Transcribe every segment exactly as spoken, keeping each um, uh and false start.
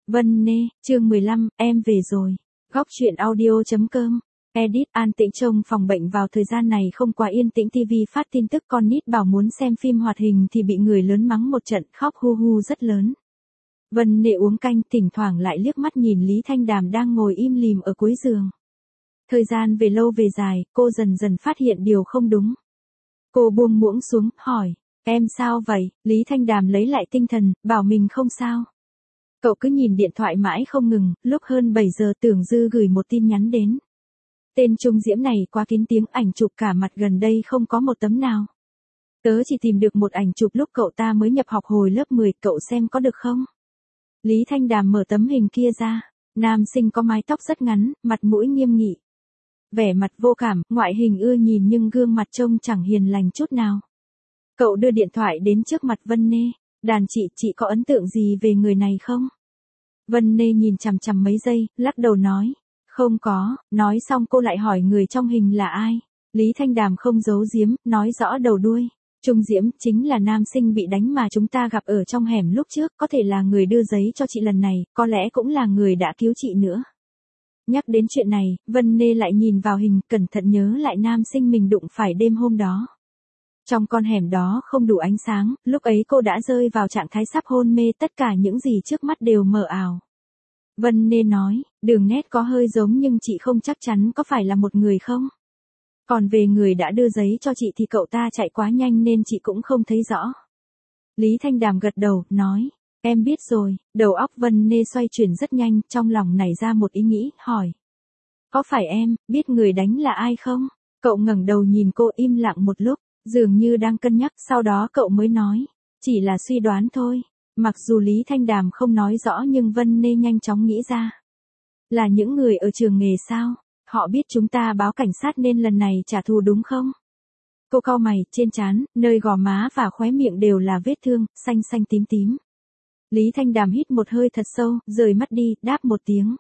Vân Nê, chương mười lăm, em về rồi. Góc truyện audio.com. Edit an tĩnh trong phòng bệnh vào thời gian này không quá yên tĩnh. ti vi phát tin tức con nít bảo muốn xem phim hoạt hình thì bị người lớn mắng một trận, khóc hu hu rất lớn. Vân Nê uống canh, thỉnh thoảng lại liếc mắt nhìn Lý Thanh Đàm đang ngồi im lìm ở cuối giường. Thời gian về lâu về dài, cô dần dần phát hiện điều không đúng. Cô buông muỗng xuống, hỏi, em sao vậy? Lý Thanh Đàm lấy lại tinh thần, bảo mình không sao. Cậu cứ nhìn điện thoại mãi không ngừng, lúc hơn bảy giờ Tưởng Dư gửi một tin nhắn đến. Tên Trung Diễm này quá kín tiếng, ảnh chụp cả mặt gần đây không có một tấm nào. Tớ chỉ tìm được một ảnh chụp lúc cậu ta mới nhập học hồi lớp mười, cậu xem có được không? Lý Thanh Đàm mở tấm hình kia ra, nam sinh có mái tóc rất ngắn, mặt mũi nghiêm nghị. Vẻ mặt vô cảm, ngoại hình ưa nhìn nhưng gương mặt trông chẳng hiền lành chút nào. Cậu đưa điện thoại đến trước mặt Vân Nê, đàn chị, chị có ấn tượng gì về người này không? Vân Nê nhìn chằm chằm mấy giây, lắc đầu nói, không có. Nói xong cô lại hỏi người trong hình là ai. Lý Thanh Đàm không giấu giếm, nói rõ đầu đuôi. Trung Diễm chính là nam sinh bị đánh mà chúng ta gặp ở trong hẻm lúc trước, có thể là người đưa giấy cho chị lần này, có lẽ cũng là người đã cứu chị nữa. Nhắc đến chuyện này, Vân Nê lại nhìn vào hình, cẩn thận nhớ lại nam sinh mình đụng phải đêm hôm đó. Trong con hẻm đó không đủ ánh sáng, lúc ấy cô đã rơi vào trạng thái sắp hôn mê, tất cả những gì trước mắt đều mờ ảo. Vân Nê nói, đường nét có hơi giống nhưng chị không chắc chắn có phải là một người không? Còn về người đã đưa giấy cho chị thì cậu ta chạy quá nhanh nên chị cũng không thấy rõ. Lý Thanh Đàm gật đầu, nói, em biết rồi. Đầu óc Vân Nê xoay chuyển rất nhanh, trong lòng nảy ra một ý nghĩ, hỏi. Có phải em biết người đánh là ai không? Cậu ngẩng đầu nhìn cô, im lặng một lúc, dường như đang cân nhắc, sau đó cậu mới nói, chỉ là suy đoán thôi. Mặc dù Lý Thanh Đàm không nói rõ nhưng Vân Nê nhanh chóng nghĩ ra. Là những người ở trường nghề sao? Họ biết chúng ta báo cảnh sát nên lần này trả thù đúng không? Cô cau mày, trên trán, nơi gò má và khóe miệng đều là vết thương, xanh xanh tím tím. Lý Thanh Đàm hít một hơi thật sâu, rời mắt đi, đáp một tiếng.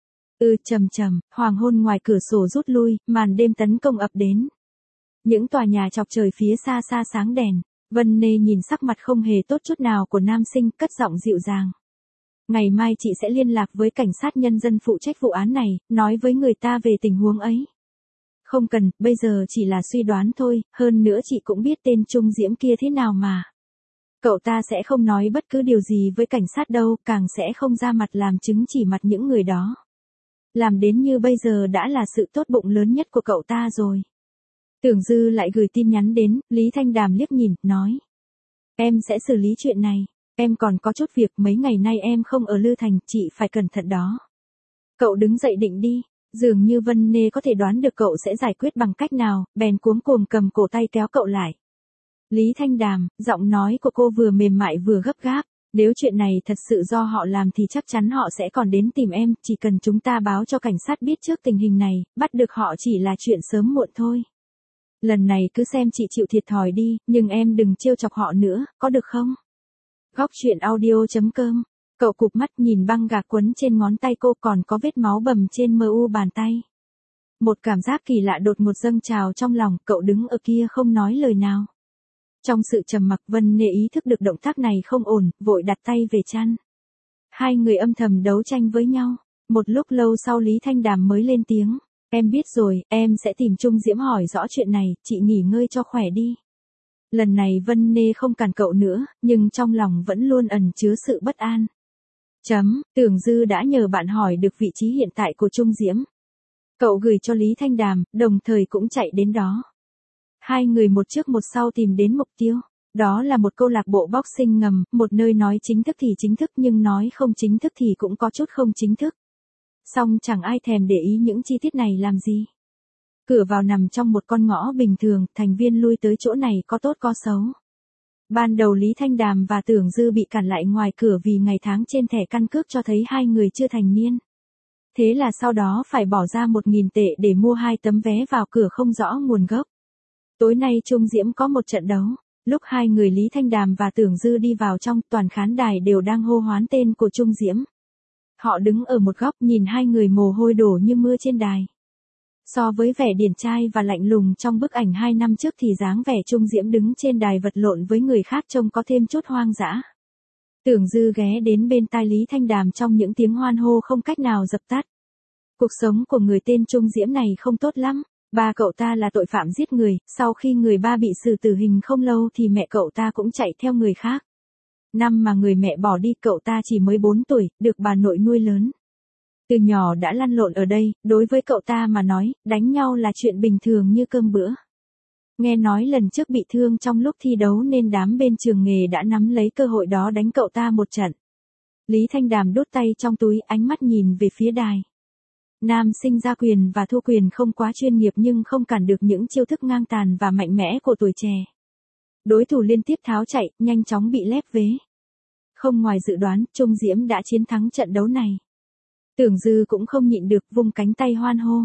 Ừ, trầm trầm, hoàng hôn ngoài cửa sổ rút lui, màn đêm tấn công ập đến. Những tòa nhà chọc trời phía xa xa sáng đèn. Vân Nê nhìn sắc mặt không hề tốt chút nào của nam sinh, cất giọng dịu dàng. Ngày mai chị sẽ liên lạc với cảnh sát nhân dân phụ trách vụ án này, nói với người ta về tình huống ấy. Không cần, bây giờ chỉ là suy đoán thôi, hơn nữa chị cũng biết tên Trung Diễm kia thế nào mà. Cậu ta sẽ không nói bất cứ điều gì với cảnh sát đâu, càng sẽ không ra mặt làm chứng chỉ mặt những người đó. Làm đến như bây giờ đã là sự tốt bụng lớn nhất của cậu ta rồi. Tưởng Dư lại gửi tin nhắn đến, Lý Thanh Đàm liếc nhìn, nói. Em sẽ xử lý chuyện này, em còn có chút việc, mấy ngày nay em không ở Lư Thành, chị phải cẩn thận đó. Cậu đứng dậy định đi, dường như Vân Nê có thể đoán được cậu sẽ giải quyết bằng cách nào, bèn cuống cuồng cầm cổ tay kéo cậu lại. Lý Thanh Đàm, giọng nói của cô vừa mềm mại vừa gấp gáp, nếu chuyện này thật sự do họ làm thì chắc chắn họ sẽ còn đến tìm em, chỉ cần chúng ta báo cho cảnh sát biết trước tình hình này, bắt được họ chỉ là chuyện sớm muộn thôi. Lần này cứ xem chị chịu thiệt thòi đi, nhưng em đừng trêu chọc họ nữa, có được không? Góc truyện audio.com. Cậu cụp mắt nhìn băng gạc quấn trên ngón tay cô, còn có vết máu bầm trên mờ u bàn tay. Một cảm giác kỳ lạ đột ngột dâng trào trong lòng, cậu đứng ở kia không nói lời nào. Trong sự trầm mặc, Vân Nê ý thức được động tác này không ổn, vội đặt tay về chăn. Hai người âm thầm đấu tranh với nhau. Một lúc lâu sau Lý Thanh Đàm mới lên tiếng. Em biết rồi, em sẽ tìm Trung Diễm hỏi rõ chuyện này, chị nghỉ ngơi cho khỏe đi. Lần này Vân Nê không cản cậu nữa, nhưng trong lòng vẫn luôn ẩn chứa sự bất an. Chấm, Tưởng Dư đã nhờ bạn hỏi được vị trí hiện tại của Trung Diễm. Cậu gửi cho Lý Thanh Đàm, đồng thời cũng chạy đến đó. Hai người một trước một sau tìm đến mục tiêu. Đó là một câu lạc bộ boxing ngầm, một nơi nói chính thức thì chính thức nhưng nói không chính thức thì cũng có chút không chính thức. Song chẳng ai thèm để ý những chi tiết này làm gì. Cửa vào nằm trong một con ngõ bình thường, thành viên lui tới chỗ này có tốt có xấu. Ban đầu Lý Thanh Đàm và Tưởng Dư bị cản lại ngoài cửa vì ngày tháng trên thẻ căn cước cho thấy hai người chưa thành niên. Thế là sau đó phải bỏ ra một nghìn tệ để mua hai tấm vé vào cửa không rõ nguồn gốc. Tối nay Trung Diễm có một trận đấu. Lúc hai người Lý Thanh Đàm và Tưởng Dư đi vào trong, toàn khán đài đều đang hô hoán tên của Trung Diễm. Họ đứng ở một góc nhìn hai người mồ hôi đổ như mưa trên đài. So với vẻ điển trai và lạnh lùng trong bức ảnh hai năm trước thì dáng vẻ Trung Diễm đứng trên đài vật lộn với người khác trông có thêm chút hoang dã. Tưởng Dư ghé đến bên tai Lý Thanh Đàm trong những tiếng hoan hô không cách nào dập tắt. Cuộc sống của người tên Trung Diễm này không tốt lắm. Ba cậu ta là tội phạm giết người, sau khi người ba bị xử tử hình không lâu thì mẹ cậu ta cũng chạy theo người khác. Năm mà người mẹ bỏ đi cậu ta chỉ mới bốn tuổi, được bà nội nuôi lớn. Từ nhỏ đã lăn lộn ở đây, đối với cậu ta mà nói, đánh nhau là chuyện bình thường như cơm bữa. Nghe nói lần trước bị thương trong lúc thi đấu nên đám bên trường nghề đã nắm lấy cơ hội đó đánh cậu ta một trận. Lý Thanh Đàm đút tay trong túi, ánh mắt nhìn về phía đài. Nam sinh ra quyền và thua quyền không quá chuyên nghiệp nhưng không cản được những chiêu thức ngang tàn và mạnh mẽ của tuổi trẻ. Đối thủ liên tiếp tháo chạy, nhanh chóng bị lép vế. Không ngoài dự đoán, Trung Diễm đã chiến thắng trận đấu này. Tưởng Dư cũng không nhịn được, vung cánh tay hoan hô.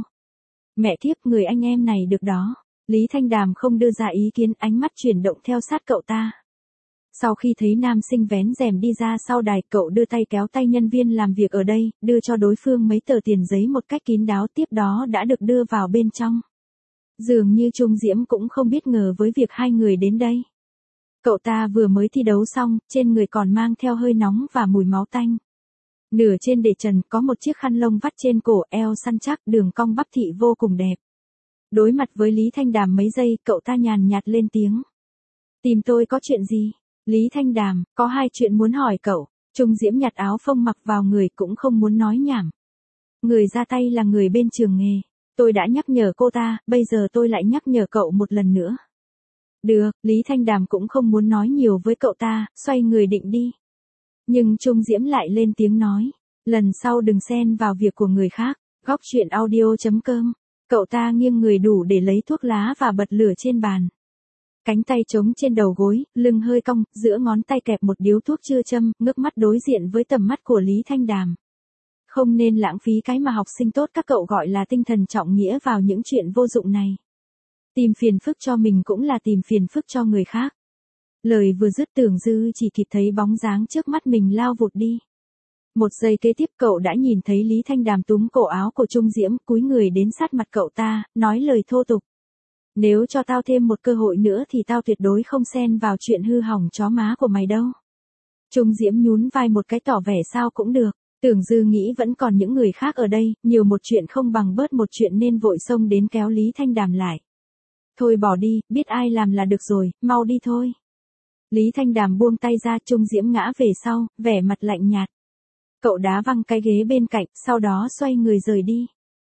Mẹ thiếp, người anh em này được đó. Lý Thanh Đàm không đưa ra ý kiến, ánh mắt chuyển động theo sát cậu ta. Sau khi thấy nam sinh vén rèm đi ra sau đài, cậu đưa tay kéo tay nhân viên làm việc ở đây, đưa cho đối phương mấy tờ tiền giấy một cách kín đáo, tiếp đó đã được đưa vào bên trong. Dường như Trung Diễm cũng không biết ngờ với việc hai người đến đây. Cậu ta vừa mới thi đấu xong, trên người còn mang theo hơi nóng và mùi máu tanh. Nửa trên để trần có một chiếc khăn lông vắt trên cổ, eo săn chắc, đường cong bắp thị vô cùng đẹp. Đối mặt với Lý Thanh Đàm mấy giây, cậu ta nhàn nhạt lên tiếng. Tìm tôi có chuyện gì? Lý Thanh Đàm, có hai chuyện muốn hỏi cậu. Trung Diễm nhặt áo phông mặc vào người, cũng không muốn nói nhảm. Người ra tay là người bên trường nghề. Tôi đã nhắc nhở cô ta, bây giờ tôi lại nhắc nhở cậu một lần nữa. Được, Lý Thanh Đàm cũng không muốn nói nhiều với cậu ta, xoay người định đi. Nhưng Trung Diễm lại lên tiếng nói. Lần sau đừng xen vào việc của người khác. Góc truyện audio chấm com. Cậu ta nghiêng người đủ để lấy thuốc lá và bật lửa trên bàn. Cánh tay trống trên đầu gối, lưng hơi cong, giữa ngón tay kẹp một điếu thuốc chưa châm, ngước mắt đối diện với tầm mắt của Lý Thanh Đàm. Không nên lãng phí cái mà học sinh tốt các cậu gọi là tinh thần trọng nghĩa vào những chuyện vô dụng này. Tìm phiền phức cho mình cũng là tìm phiền phức cho người khác. Lời vừa dứt, Tưởng Dư chỉ kịp thấy bóng dáng trước mắt mình lao vụt đi. Một giây kế tiếp cậu đã nhìn thấy Lý Thanh Đàm túm cổ áo của Trung Diễm, cúi người đến sát mặt cậu ta, nói lời thô tục. Nếu cho tao thêm một cơ hội nữa thì tao tuyệt đối không xen vào chuyện hư hỏng chó má của mày đâu. Trung Diễm nhún vai một cái tỏ vẻ sao cũng được. Tưởng Dư nghĩ vẫn còn những người khác ở đây, nhiều một chuyện không bằng bớt một chuyện nên vội xông đến kéo Lý Thanh Đàm lại. Thôi bỏ đi, biết ai làm là được rồi, mau đi thôi. Lý Thanh Đàm buông tay ra, Trung Diễm ngã về sau, vẻ mặt lạnh nhạt. Cậu đá văng cái ghế bên cạnh, sau đó xoay người rời đi.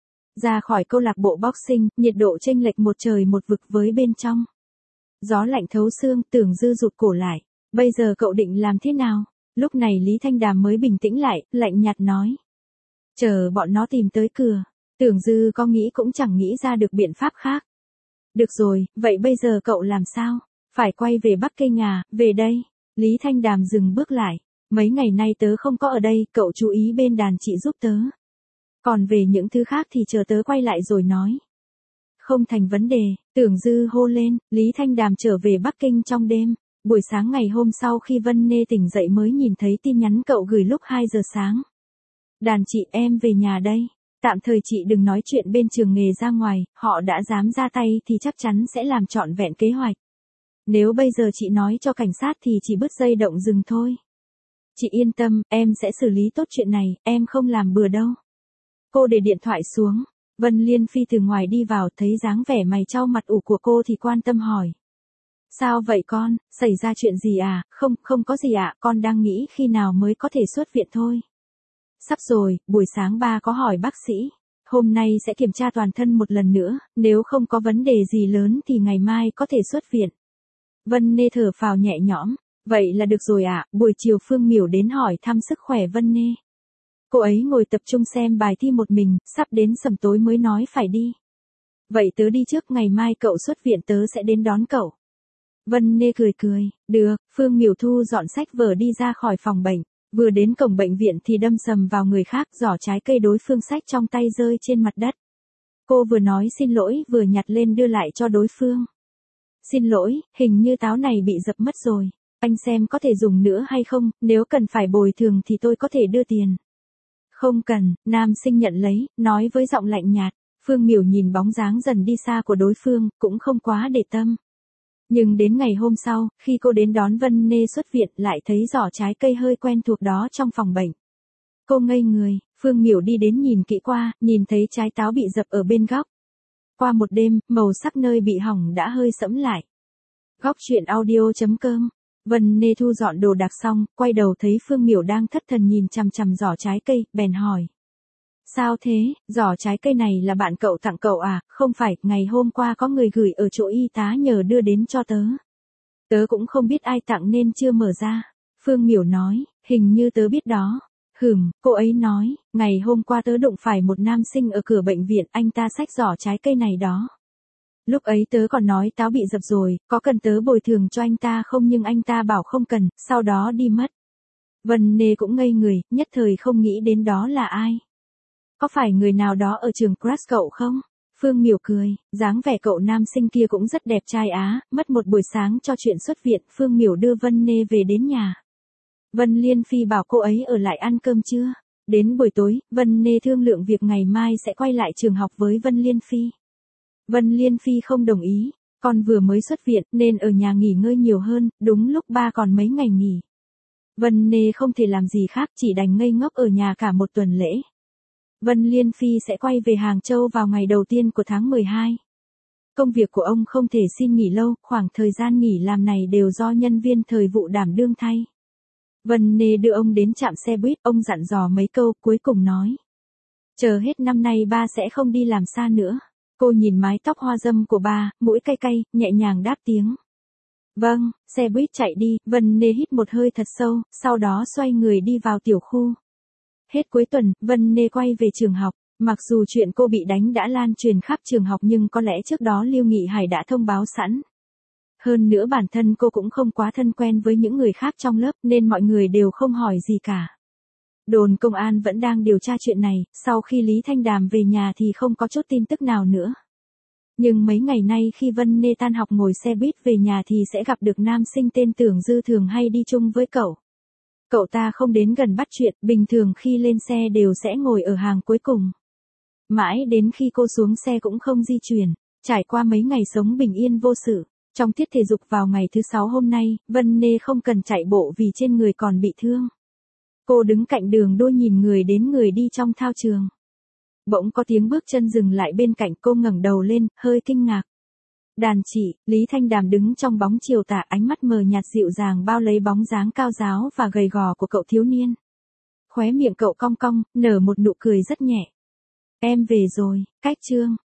Ra khỏi câu lạc bộ boxing, nhiệt độ chênh lệch một trời một vực với bên trong. Gió lạnh thấu xương, Tưởng Dư rụt cổ lại. Bây giờ cậu định làm thế nào? Lúc này Lý Thanh Đàm mới bình tĩnh lại, lạnh nhạt nói. Chờ bọn nó tìm tới cửa. Tưởng Dư có nghĩ cũng chẳng nghĩ ra được biện pháp khác. Được rồi, vậy bây giờ cậu làm sao? Phải quay về Bắc Kinh à, về đây. Lý Thanh Đàm dừng bước lại. Mấy ngày nay tớ không có ở đây, cậu chú ý bên đàn chị giúp tớ. Còn về những thứ khác thì chờ tớ quay lại rồi nói. Không thành vấn đề, Tưởng Dư hô lên, Lý Thanh Đàm trở về Bắc Kinh trong đêm. Buổi sáng ngày hôm sau khi Vân Nê tỉnh dậy mới nhìn thấy tin nhắn cậu gửi lúc hai giờ sáng. Đàn chị, em về nhà đây. Tạm thời chị đừng nói chuyện bên trường nghề ra ngoài, họ đã dám ra tay thì chắc chắn sẽ làm trọn vẹn kế hoạch. Nếu bây giờ chị nói cho cảnh sát thì chỉ bứt dây động rừng thôi. Chị yên tâm, em sẽ xử lý tốt chuyện này, em không làm bừa đâu. Cô để điện thoại xuống. Vân Liên Phi từ ngoài đi vào, thấy dáng vẻ mày trao mặt ủ của cô thì quan tâm hỏi. Sao vậy con, xảy ra chuyện gì à? Không, không có gì ạ, con đang nghĩ khi nào mới có thể xuất viện thôi. Sắp rồi, buổi sáng ba có hỏi bác sĩ. Hôm nay sẽ kiểm tra toàn thân một lần nữa, nếu không có vấn đề gì lớn thì ngày mai có thể xuất viện. Vân Nê thở phào nhẹ nhõm. Vậy là được rồi ạ, buổi chiều Phương Miểu đến hỏi thăm sức khỏe Vân Nê. Cô ấy ngồi tập trung xem bài thi một mình, sắp đến sầm tối mới nói phải đi. Vậy tớ đi trước, ngày mai cậu xuất viện tớ sẽ đến đón cậu. Vân Nê cười cười, được, Phương Miểu thu dọn sách vở đi ra khỏi phòng bệnh. Vừa đến cổng bệnh viện thì đâm sầm vào người khác, giỏ trái cây đối phương sách trong tay rơi trên mặt đất. Cô vừa nói xin lỗi vừa nhặt lên đưa lại cho đối phương. Xin lỗi, hình như táo này bị dập mất rồi. Anh xem có thể dùng nữa hay không, nếu cần phải bồi thường thì tôi có thể đưa tiền. Không cần, nam sinh nhận lấy, nói với giọng lạnh nhạt. Phương Miểu nhìn bóng dáng dần đi xa của đối phương, cũng không quá để tâm. Nhưng đến ngày hôm sau, khi cô đến đón Vân Nê xuất viện lại thấy giỏ trái cây hơi quen thuộc đó trong phòng bệnh. Cô ngây người, Phương Miểu đi đến nhìn kỹ qua, nhìn thấy trái táo bị dập ở bên góc. Qua một đêm, màu sắc nơi bị hỏng đã hơi sẫm lại. Góc truyện audio chấm com. Vân Nê thu dọn đồ đạc xong, quay đầu thấy Phương Miểu đang thất thần nhìn chằm chằm giỏ trái cây, bèn hỏi. Sao thế, giỏ trái cây này là bạn cậu tặng cậu à, không phải, ngày hôm qua có người gửi ở chỗ y tá nhờ đưa đến cho tớ. Tớ cũng không biết ai tặng nên chưa mở ra. Phương Miểu nói, hình như tớ biết đó. Hừm, cô ấy nói, ngày hôm qua tớ đụng phải một nam sinh ở cửa bệnh viện, anh ta xách giỏ trái cây này đó. Lúc ấy tớ còn nói táo bị dập rồi, có cần tớ bồi thường cho anh ta không, nhưng anh ta bảo không cần, sau đó đi mất. Vân Nê cũng ngây người, nhất thời không nghĩ đến đó là ai. Có phải người nào đó ở trường crush cậu không? Phương Miểu cười, dáng vẻ cậu nam sinh kia cũng rất đẹp trai á, mất một buổi sáng cho chuyện xuất viện, Phương Miểu đưa Vân Nê về đến nhà. Vân Liên Phi bảo cô ấy ở lại ăn cơm trưa. Đến buổi tối, Vân Nê thương lượng việc ngày mai sẽ quay lại trường học với Vân Liên Phi. Vân Liên Phi không đồng ý, con vừa mới xuất viện nên ở nhà nghỉ ngơi nhiều hơn, đúng lúc ba còn mấy ngày nghỉ. Vân Nê không thể làm gì khác, chỉ đành ngây ngốc ở nhà cả một tuần lễ. Vân Liên Phi sẽ quay về Hàng Châu vào ngày đầu tiên của tháng mười hai. Công việc của ông không thể xin nghỉ lâu, khoảng thời gian nghỉ làm này đều do nhân viên thời vụ đảm đương thay. Vân Nê đưa ông đến trạm xe buýt, ông dặn dò mấy câu, cuối cùng nói. Chờ hết năm nay ba sẽ không đi làm xa nữa. Cô nhìn mái tóc hoa dâm của ba, mũi cay cay, nhẹ nhàng đáp tiếng. Vâng, xe buýt chạy đi, Vân Nê hít một hơi thật sâu, sau đó xoay người đi vào tiểu khu. Hết cuối tuần, Vân Nê quay về trường học. Mặc dù chuyện cô bị đánh đã lan truyền khắp trường học nhưng có lẽ trước đó Lưu Nghị Hải đã thông báo sẵn. Hơn nữa bản thân cô cũng không quá thân quen với những người khác trong lớp nên mọi người đều không hỏi gì cả. Đồn công an vẫn đang điều tra chuyện này, sau khi Lý Thanh Đàm về nhà thì không có chút tin tức nào nữa. Nhưng mấy ngày nay khi Vân Nê tan học ngồi xe buýt về nhà thì sẽ gặp được nam sinh tên Tưởng Dư thường hay đi chung với cậu. Cậu ta không đến gần bắt chuyện, bình thường khi lên xe đều sẽ ngồi ở hàng cuối cùng. Mãi đến khi cô xuống xe cũng không di chuyển, trải qua mấy ngày sống bình yên vô sự. Trong tiết thể dục vào ngày thứ sáu hôm nay, Vân Nê không cần chạy bộ vì trên người còn bị thương. Cô đứng cạnh đường đôi nhìn người đến người đi trong thao trường. Bỗng có tiếng bước chân dừng lại bên cạnh, cô ngẩng đầu lên, hơi kinh ngạc. Đàn chị, Lý Thanh Đàm đứng trong bóng chiều tà, ánh mắt mờ nhạt dịu dàng bao lấy bóng dáng cao ráo và gầy gò của cậu thiếu niên. Khóe miệng cậu cong cong, nở một nụ cười rất nhẹ. Em về rồi, cách chương.